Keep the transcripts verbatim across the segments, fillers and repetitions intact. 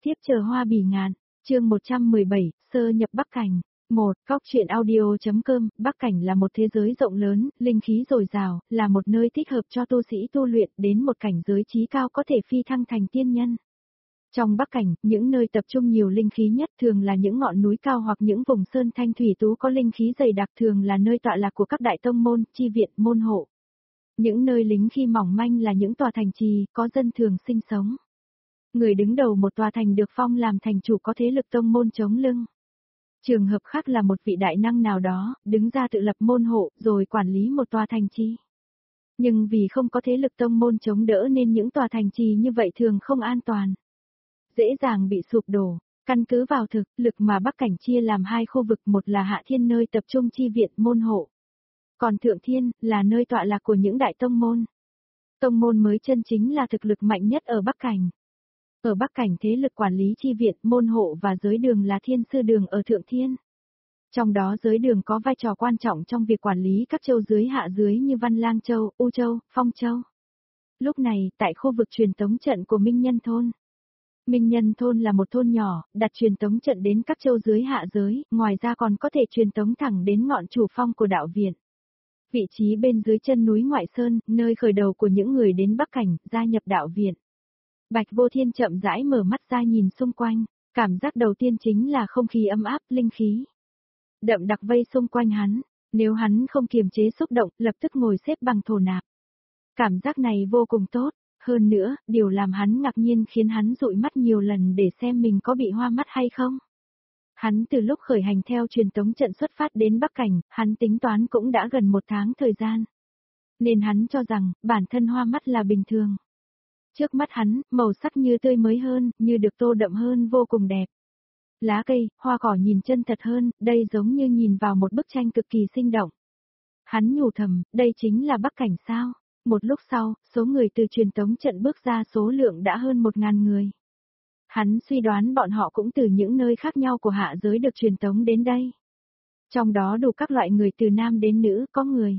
tiếp chờ hoa bỉ ngạn, chương một trăm mười bảy, sơ nhập Bắc Cảnh. một. Góc truyện audio.com, Bắc Cảnh là một thế giới rộng lớn, linh khí dồi dào, là một nơi thích hợp cho tu sĩ tu luyện đến một cảnh giới chí cao có thể phi thăng thành tiên nhân. Trong Bắc Cảnh, những nơi tập trung nhiều linh khí nhất thường là những ngọn núi cao hoặc những vùng sơn thanh thủy tú có linh khí dày đặc, thường là nơi tọa lạc của các đại tông môn, chi viện, môn hộ. Những nơi lính khi mỏng manh là những tòa thành trì, có dân thường sinh sống. Người đứng đầu một tòa thành được phong làm thành chủ có thế lực tông môn chống lưng. Trường hợp khác là một vị đại năng nào đó, đứng ra tự lập môn hộ, rồi quản lý một tòa thành trì. Nhưng vì không có thế lực tông môn chống đỡ nên những tòa thành trì như vậy thường không an toàn. Dễ dàng bị sụp đổ. Căn cứ vào thực lực mà Bắc Cảnh chia làm hai khu vực, một là Hạ Thiên nơi tập trung chi viện môn hộ. Còn Thượng Thiên là nơi tọa lạc của những đại tông môn. Tông môn mới chân chính là thực lực mạnh nhất ở Bắc Cảnh. Ở Bắc Cảnh thế lực quản lý chi viện, môn hộ và giới đường là Thiên Sư Đường ở Thượng Thiên. Trong đó giới đường có vai trò quan trọng trong việc quản lý các châu dưới hạ dưới như Văn Lang Châu, U Châu, Phong Châu. Lúc này, tại khu vực truyền tống trận của Minh Nhân Thôn. Minh Nhân Thôn là một thôn nhỏ, đặt truyền tống trận đến các châu dưới hạ giới, ngoài ra còn có thể truyền tống thẳng đến ngọn chủ phong của đạo viện. Vị trí bên dưới chân núi Ngoại Sơn, nơi khởi đầu của những người đến Bắc Cảnh, gia nhập đạo viện. Bạch Vô Thiên chậm rãi mở mắt ra nhìn xung quanh, cảm giác đầu tiên chính là không khí ấm áp, linh khí đậm đặc vây xung quanh hắn, nếu hắn không kiềm chế xúc động, lập tức ngồi xếp bằng thổ nạp. Cảm giác này vô cùng tốt, hơn nữa, điều làm hắn ngạc nhiên khiến hắn dụi mắt nhiều lần để xem mình có bị hoa mắt hay không. Hắn từ lúc khởi hành theo truyền tống trận xuất phát đến Bắc Cảnh, hắn tính toán cũng đã gần một tháng thời gian. Nên hắn cho rằng, bản thân hoa mắt là bình thường. Trước mắt hắn, màu sắc như tươi mới hơn, như được tô đậm hơn vô cùng đẹp. Lá cây, hoa cỏ nhìn chân thật hơn, đây giống như nhìn vào một bức tranh cực kỳ sinh động. Hắn nhủ thầm, đây chính là Bắc Cảnh sao? Một lúc sau, số người từ truyền tống trận bước ra số lượng đã hơn một ngàn người. Hắn suy đoán bọn họ cũng từ những nơi khác nhau của hạ giới được truyền tống đến đây. Trong đó đủ các loại người từ nam đến nữ, có người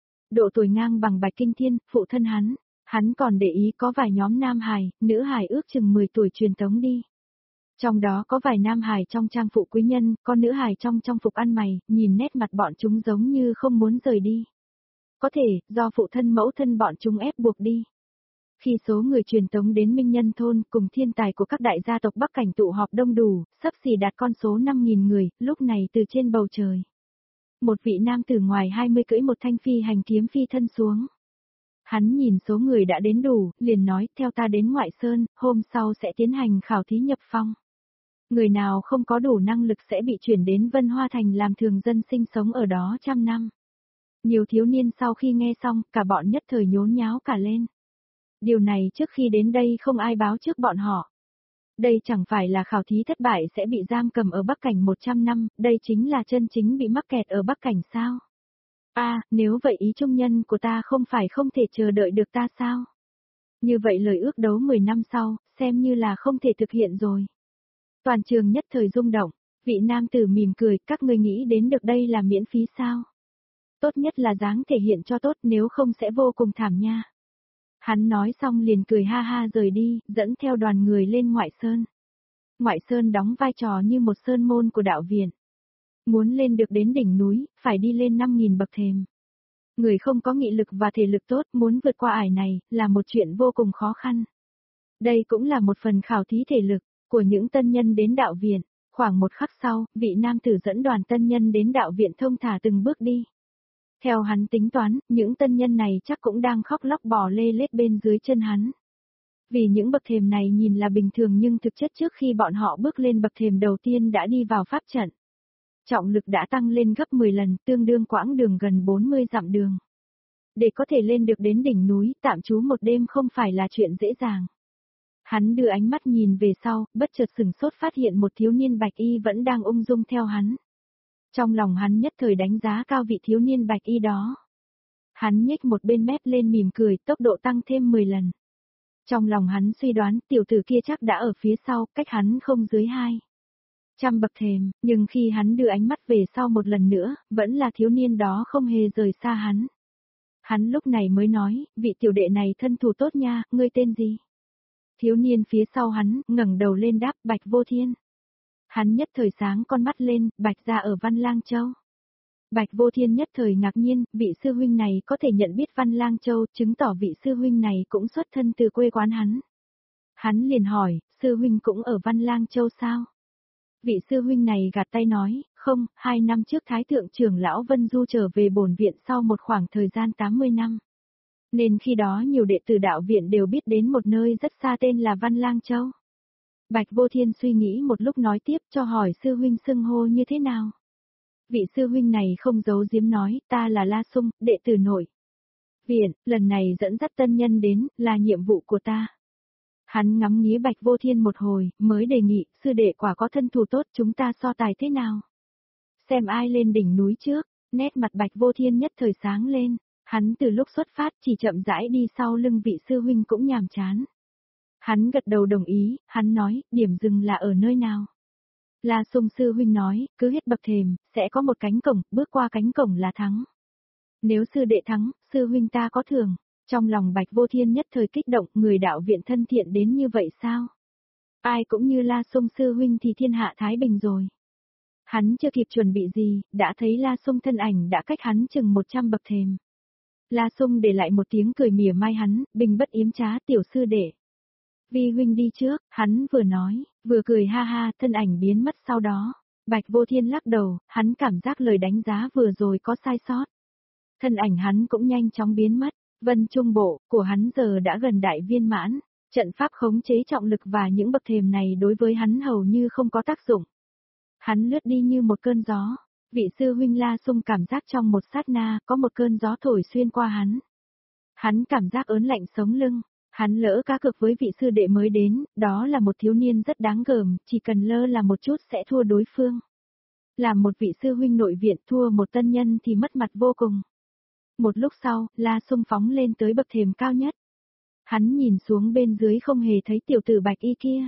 độ tuổi ngang bằng Bạch Kinh Thiên, phụ thân hắn. Hắn còn để ý có vài nhóm nam hài, nữ hài ước chừng mười tuổi truyền tống đi. Trong đó có vài nam hài trong trang phụ quý nhân, có nữ hài trong trong phục ăn mày, nhìn nét mặt bọn chúng giống như không muốn rời đi. Có thể, do phụ thân mẫu thân bọn chúng ép buộc đi. Khi số người truyền tống đến Minh Nhân Thôn cùng thiên tài của các đại gia tộc Bắc Cảnh tụ họp đông đủ, sắp xỉ đạt con số năm nghìn người, lúc này từ trên bầu trời. Một vị nam tử ngoài hai mươi cưỡi một thanh phi hành kiếm phi thân xuống. Hắn nhìn số người đã đến đủ, liền nói, theo ta đến Ngoại Sơn, hôm sau sẽ tiến hành khảo thí nhập phong. Người nào không có đủ năng lực sẽ bị chuyển đến Vân Hoa Thành làm thường dân sinh sống ở đó trăm năm. Nhiều thiếu niên sau khi nghe xong, cả bọn nhất thời nhốn nháo cả lên. Điều này trước khi đến đây không ai báo trước bọn họ. Đây chẳng phải là khảo thí thất bại sẽ bị giam cầm ở Bắc Cảnh một trăm năm, đây chính là chân chính bị mắc kẹt ở Bắc Cảnh sao? À, nếu vậy ý trung nhân của ta không phải không thể chờ đợi được ta sao? Như vậy lời ước đấu mười năm sau, xem như là không thể thực hiện rồi. Toàn trường nhất thời rung động, vị nam tử mỉm cười, các ngươi nghĩ đến được đây là miễn phí sao? Tốt nhất là dáng thể hiện cho tốt, nếu không sẽ vô cùng thảm nha. Hắn nói xong liền cười ha ha rời đi, dẫn theo đoàn người lên Ngoại Sơn. Ngoại Sơn đóng vai trò như một sơn môn của đạo viện. Muốn lên được đến đỉnh núi, phải đi lên năm nghìn bậc thềm. Người không có nghị lực và thể lực tốt muốn vượt qua ải này, là một chuyện vô cùng khó khăn. Đây cũng là một phần khảo thí thể lực của những tân nhân đến đạo viện. Khoảng một khắc sau, vị nam tử dẫn đoàn tân nhân đến đạo viện thông thả từng bước đi. Theo hắn tính toán, những tân nhân này chắc cũng đang khóc lóc bò lê lết bên dưới chân hắn. Vì những bậc thềm này nhìn là bình thường nhưng thực chất trước khi bọn họ bước lên bậc thềm đầu tiên đã đi vào pháp trận. Trọng lực đã tăng lên gấp mười lần, tương đương quãng đường gần bốn mươi dặm đường. Để có thể lên được đến đỉnh núi, tạm trú một đêm không phải là chuyện dễ dàng. Hắn đưa ánh mắt nhìn về sau, bất chợt sửng sốt phát hiện một thiếu niên bạch y vẫn đang ung dung theo hắn. Trong lòng hắn nhất thời đánh giá cao vị thiếu niên bạch y đó. Hắn nhếch một bên mép lên mỉm cười, tốc độ tăng thêm mười lần. Trong lòng hắn suy đoán tiểu tử kia chắc đã ở phía sau, cách hắn không dưới hai trăm bậc thềm, nhưng khi hắn đưa ánh mắt về sau một lần nữa, vẫn là thiếu niên đó không hề rời xa hắn. Hắn lúc này mới nói, vị tiểu đệ này thân thủ tốt nha, ngươi tên gì? Thiếu niên phía sau hắn, ngẩng đầu lên đáp, Bạch Vô Thiên. Hắn nhất thời sáng con mắt lên, Bạch gia ở Văn Lang Châu. Bạch Vô Thiên nhất thời ngạc nhiên, vị sư huynh này có thể nhận biết Văn Lang Châu, chứng tỏ vị sư huynh này cũng xuất thân từ quê quán hắn. Hắn liền hỏi, sư huynh cũng ở Văn Lang Châu sao? Vị sư huynh này gạt tay nói, không, hai năm trước Thái Thượng trưởng lão Vân Du trở về bổn viện sau một khoảng thời gian tám mươi năm. Nên khi đó nhiều đệ tử đạo viện đều biết đến một nơi rất xa tên là Văn Lang Châu. Bạch Vô Thiên suy nghĩ một lúc nói tiếp cho hỏi sư huynh xưng hô như thế nào. Vị sư huynh này không giấu giếm nói, ta là La Sung, đệ tử nội viện, lần này dẫn dắt tân nhân đến, là nhiệm vụ của ta. Hắn ngắm nghía Bạch Vô Thiên một hồi, mới đề nghị, sư đệ quả có thân thủ tốt, chúng ta so tài thế nào? Xem ai lên đỉnh núi trước, nét mặt Bạch Vô Thiên nhất thời sáng lên, hắn từ lúc xuất phát chỉ chậm rãi đi sau lưng vị sư huynh cũng nhàm chán. Hắn gật đầu đồng ý, hắn nói, điểm dừng là ở nơi nào? La Sung sư huynh nói, cứ hết bậc thềm, sẽ có một cánh cổng, bước qua cánh cổng là thắng. Nếu sư đệ thắng, sư huynh ta có thưởng. Trong lòng Bạch Vô Thiên nhất thời kích động, người đạo viện thân thiện đến như vậy sao? Ai cũng như La Sung sư huynh thì thiên hạ thái bình rồi. Hắn chưa kịp chuẩn bị gì, đã thấy La Sung thân ảnh đã cách hắn chừng một trăm bậc thềm. La Sung để lại một tiếng cười mỉa mai hắn, bình bất yếm trá tiểu sư đệ. Vi huynh đi trước, hắn vừa nói, vừa cười ha ha, thân ảnh biến mất sau đó. Bạch Vô Thiên lắc đầu, hắn cảm giác lời đánh giá vừa rồi có sai sót. Thân ảnh hắn cũng nhanh chóng biến mất. Vân Trung Bộ của hắn giờ đã gần đại viên mãn, trận pháp khống chế trọng lực và những bậc thềm này đối với hắn hầu như không có tác dụng. Hắn lướt đi như một cơn gió, vị sư huynh La Sung cảm giác trong một sát na có một cơn gió thổi xuyên qua hắn. Hắn cảm giác ớn lạnh sống lưng, hắn lỡ cá cược với vị sư đệ mới đến, đó là một thiếu niên rất đáng gờm, chỉ cần lơ là một chút sẽ thua đối phương. Làm một vị sư huynh nội viện thua một tân nhân thì mất mặt vô cùng. Một lúc sau, La Sung phóng lên tới bậc thềm cao nhất. Hắn nhìn xuống bên dưới không hề thấy tiểu tử Bạch Y kia.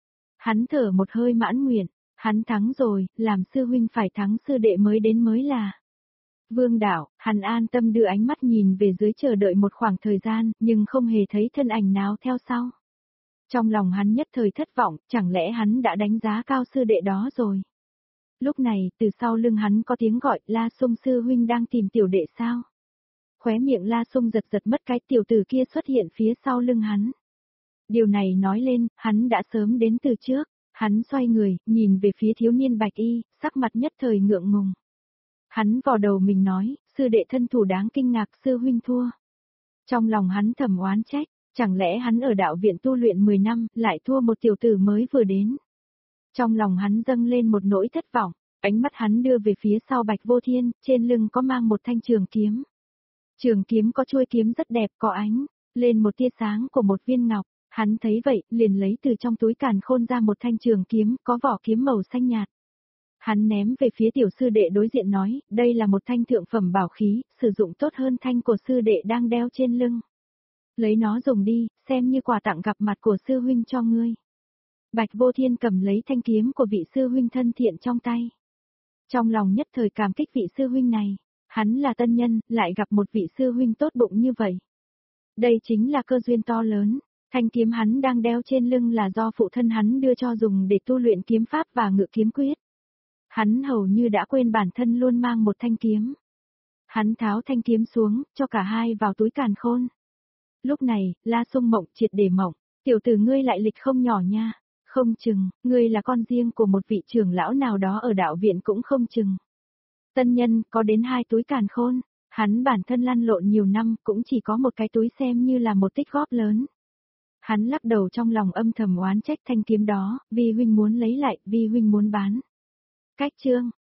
Hắn thở một hơi mãn nguyện, hắn thắng rồi, làm sư huynh phải thắng sư đệ mới đến mới là. Vương đạo, hắn an tâm đưa ánh mắt nhìn về dưới chờ đợi một khoảng thời gian, nhưng không hề thấy thân ảnh nào theo sau. Trong lòng hắn nhất thời thất vọng, chẳng lẽ hắn đã đánh giá cao sư đệ đó rồi. Lúc này, từ sau lưng hắn có tiếng gọi, La Sung sư huynh đang tìm tiểu đệ sao? Khóe miệng La Sung giật giật mất cái tiểu tử kia xuất hiện phía sau lưng hắn. Điều này nói lên, hắn đã sớm đến từ trước, hắn xoay người, nhìn về phía thiếu niên Bạch Y, sắc mặt nhất thời ngượng ngùng. Hắn vò đầu mình nói, sư đệ thân thủ đáng kinh ngạc sư huynh thua. Trong lòng hắn thầm oán trách, chẳng lẽ hắn ở đạo viện tu luyện mười năm, lại thua một tiểu tử mới vừa đến. Trong lòng hắn dâng lên một nỗi thất vọng, ánh mắt hắn đưa về phía sau Bạch Vô Thiên, trên lưng có mang một thanh trường kiếm. Trường kiếm có chuôi kiếm rất đẹp, có ánh lên một tia sáng của một viên ngọc, hắn thấy vậy, liền lấy từ trong túi càn khôn ra một thanh trường kiếm, có vỏ kiếm màu xanh nhạt. Hắn ném về phía tiểu sư đệ đối diện nói, đây là một thanh thượng phẩm bảo khí, sử dụng tốt hơn thanh của sư đệ đang đeo trên lưng. Lấy nó dùng đi, xem như quà tặng gặp mặt của sư huynh cho ngươi. Bạch Vô Thiên cầm lấy thanh kiếm của vị sư huynh thân thiện trong tay. Trong lòng nhất thời cảm kích vị sư huynh này. Hắn là tân nhân, lại gặp một vị sư huynh tốt bụng như vậy. Đây chính là cơ duyên to lớn, thanh kiếm hắn đang đeo trên lưng là do phụ thân hắn đưa cho dùng để tu luyện kiếm pháp và ngự kiếm quyết. Hắn hầu như đã quên bản thân luôn mang một thanh kiếm. Hắn tháo thanh kiếm xuống, cho cả hai vào túi càn khôn. Lúc này, La Sung mộng triệt để mộng, tiểu tử ngươi lại lịch không nhỏ nha, không chừng, ngươi là con riêng của một vị trưởng lão nào đó ở đạo viện cũng không chừng. Tân nhân có đến hai túi càn khôn, hắn bản thân lăn lộn nhiều năm cũng chỉ có một cái túi xem như là một tích góp lớn. Hắn lắc đầu trong lòng âm thầm oán trách thanh kiếm đó, Vi huynh muốn lấy lại, Vi huynh muốn bán. Cách chương